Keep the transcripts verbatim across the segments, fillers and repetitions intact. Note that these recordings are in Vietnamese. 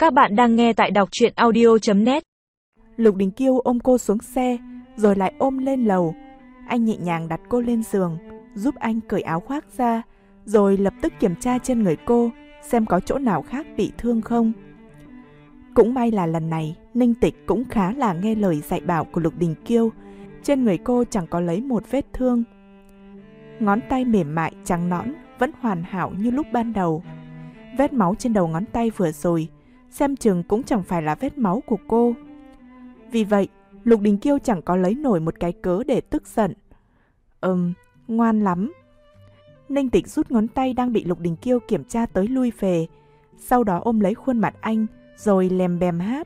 Các bạn đang nghe tại đọc truyện audio chấm net. Lục Đình Kiêu ôm cô xuống xe, rồi lại ôm lên lầu. Anh nhẹ nhàng đặt cô lên giường, giúp anh cởi áo khoác ra, rồi lập tức kiểm tra trên người cô, xem có chỗ nào khác bị thương không. Cũng may là lần này, Ninh Tịch cũng khá là nghe lời dạy bảo của Lục Đình Kiêu. Trên người cô chẳng có lấy một vết thương. Ngón tay mềm mại trắng nõn vẫn hoàn hảo như lúc ban đầu. Vết máu trên đầu ngón tay vừa rồi, xem chừng cũng chẳng phải là vết máu của cô. Vì vậy, Lục Đình Kiêu chẳng có lấy nổi một cái cớ để tức giận. Ừm, ngoan lắm. Ninh Tịch rút ngón tay đang bị Lục Đình Kiêu kiểm tra tới lui về, sau đó ôm lấy khuôn mặt anh, rồi lèm bèm hát.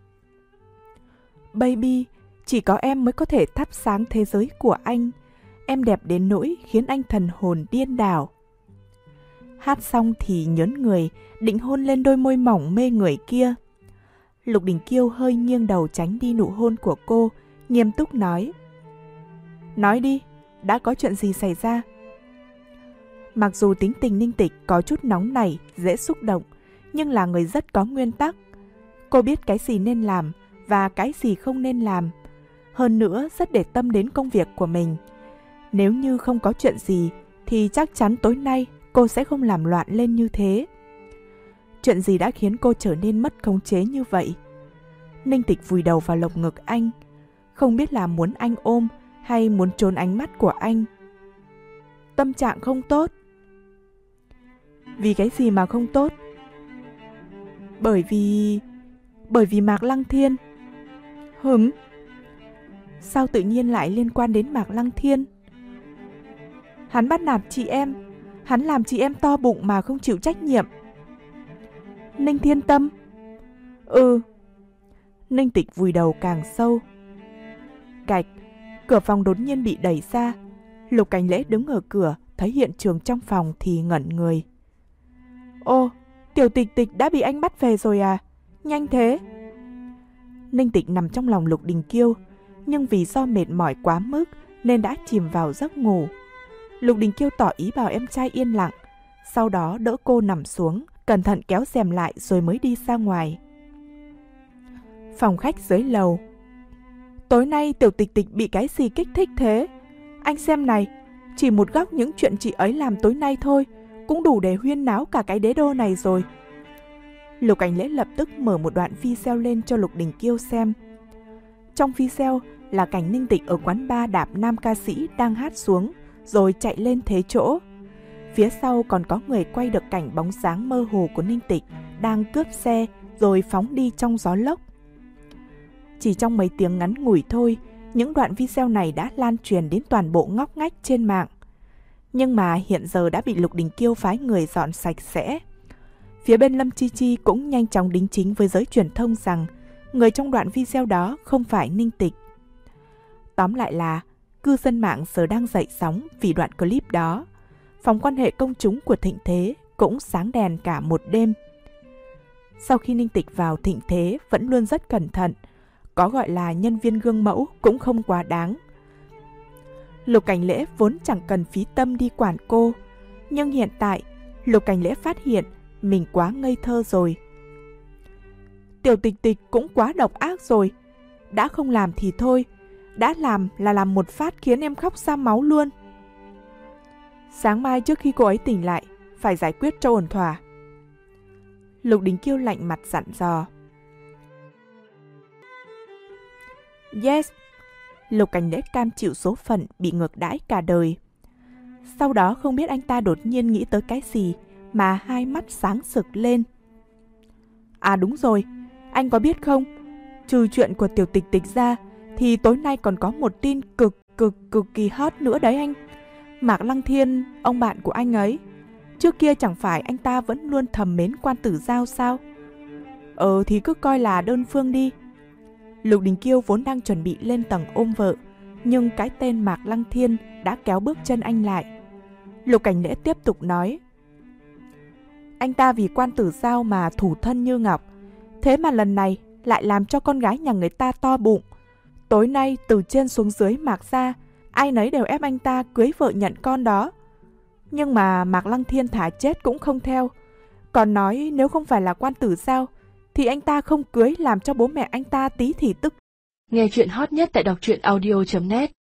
Baby, chỉ có em mới có thể thắp sáng thế giới của anh. Em đẹp đến nỗi khiến anh thần hồn điên đảo. Hát xong thì nhớn người, định hôn lên đôi môi mỏng mê người kia. Lục Đình Kiêu hơi nghiêng đầu tránh đi nụ hôn của cô, nghiêm túc nói. Nói đi, đã có chuyện gì xảy ra? Mặc dù tính tình Ninh Tịch có chút nóng nảy, dễ xúc động, nhưng là người rất có nguyên tắc. Cô biết cái gì nên làm và cái gì không nên làm. Hơn nữa rất để tâm đến công việc của mình. Nếu như không có chuyện gì thì chắc chắn tối nay cô sẽ không làm loạn lên như thế. Chuyện gì đã khiến cô trở nên mất khống chế như vậy? Ninh Tịch vùi đầu vào lồng ngực anh, không biết là muốn anh ôm hay muốn trốn ánh mắt của anh. Tâm trạng không tốt. Vì cái gì mà không tốt? Bởi vì... Bởi vì Mạc Lăng Thiên. Hửm? Sao tự nhiên lại liên quan đến Mạc Lăng Thiên? Hắn bắt nạt chị em. Hắn làm chị em to bụng mà không chịu trách nhiệm. Ninh Thiên Tâm. Ừ. Ninh Tịch vùi đầu càng sâu. Cạch, cửa phòng đột nhiên bị đẩy ra. Lục Cảnh Lễ đứng ở cửa, thấy hiện trường trong phòng thì ngẩn người. Ô, Tiểu Tịch Tịch đã bị anh bắt về rồi à? Nhanh thế. Ninh Tịch nằm trong lòng Lục Đình Kiêu, nhưng vì do mệt mỏi quá mức nên đã chìm vào giấc ngủ. Lục Đình Kiêu tỏ ý bảo em trai yên lặng, sau đó đỡ cô nằm xuống, cẩn thận kéo rèm lại rồi mới đi ra ngoài. Phòng khách dưới lầu. Tối nay Tiểu Tịch Tịch bị cái gì kích thích thế? Anh xem này, chỉ một góc những chuyện chị ấy làm tối nay thôi cũng đủ để huyên náo cả cái đế đô này rồi. Lục Cảnh Lễ lập tức mở một đoạn video lên cho Lục Đình Kiêu xem. Trong video là cảnh Ninh Tịch ở quán bar đạp nam ca sĩ đang hát xuống, rồi chạy lên thế chỗ. Phía sau còn có người quay được cảnh bóng dáng mơ hồ của Ninh Tịch đang cướp xe rồi phóng đi trong gió lốc. Chỉ trong mấy tiếng ngắn ngủi thôi, những đoạn video này đã lan truyền đến toàn bộ ngóc ngách trên mạng. Nhưng mà hiện giờ đã bị Lục Đình Kiêu phái người dọn sạch sẽ. Phía bên Lâm Chi Chi cũng nhanh chóng đính chính với giới truyền thông rằng người trong đoạn video đó không phải Ninh Tịch. Tóm lại là cư dân mạng giờ đang dậy sóng vì đoạn clip đó. Phòng quan hệ công chúng của Thịnh Thế cũng sáng đèn cả một đêm. Sau khi Ninh Tịch vào Thịnh Thế vẫn luôn rất cẩn thận, có gọi là nhân viên gương mẫu cũng không quá đáng. Lục Cảnh Lễ vốn chẳng cần phí tâm đi quản cô, nhưng hiện tại Lục Cảnh Lễ phát hiện mình quá ngây thơ rồi. Tiểu Tịch Tịch cũng quá độc ác rồi. Đã không làm thì thôi, đã làm là làm một phát khiến em khóc ra máu luôn. Sáng mai trước khi cô ấy tỉnh lại, phải giải quyết cho ổn thỏa. Lục Đình Kiêu lạnh mặt dặn dò. Yes. Lục Cảnh Lễ cam chịu số phận bị ngược đãi cả đời. Sau đó không biết anh ta đột nhiên nghĩ tới cái gì mà hai mắt sáng sực lên. À đúng rồi, anh có biết không, trừ chuyện của Tiểu Tịch Tịch ra thì tối nay còn có một tin cực cực cực kỳ hot nữa đấy anh. Mạc Lăng Thiên, ông bạn của anh ấy, trước kia chẳng phải anh ta vẫn luôn thầm mến Quan Tử Giao sao? Ờ thì cứ coi là đơn phương đi. Lục Đình Kiêu vốn đang chuẩn bị lên tầng ôm vợ, nhưng cái tên Mạc Lăng Thiên đã kéo bước chân anh lại. Lục Cảnh Lễ tiếp tục nói. Anh ta vì Quan Tử Giao mà thủ thân như ngọc, thế mà lần này lại làm cho con gái nhà người ta to bụng. Tối nay từ trên xuống dưới Mạc gia, ai nấy đều ép anh ta cưới vợ nhận con đó. Nhưng mà Mạc Lăng Thiên thả chết cũng không theo, còn nói nếu không phải là Quan Tử Giao thì anh ta không cưới làm cho bố mẹ anh ta tí thì tức. Nghe chuyện hot nhất tại đọc truyện audio chấm net